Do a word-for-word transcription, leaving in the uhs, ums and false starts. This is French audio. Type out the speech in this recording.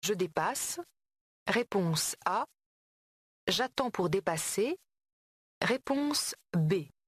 Je dépasse. Réponse A. J'attends pour dépasser. Réponse B.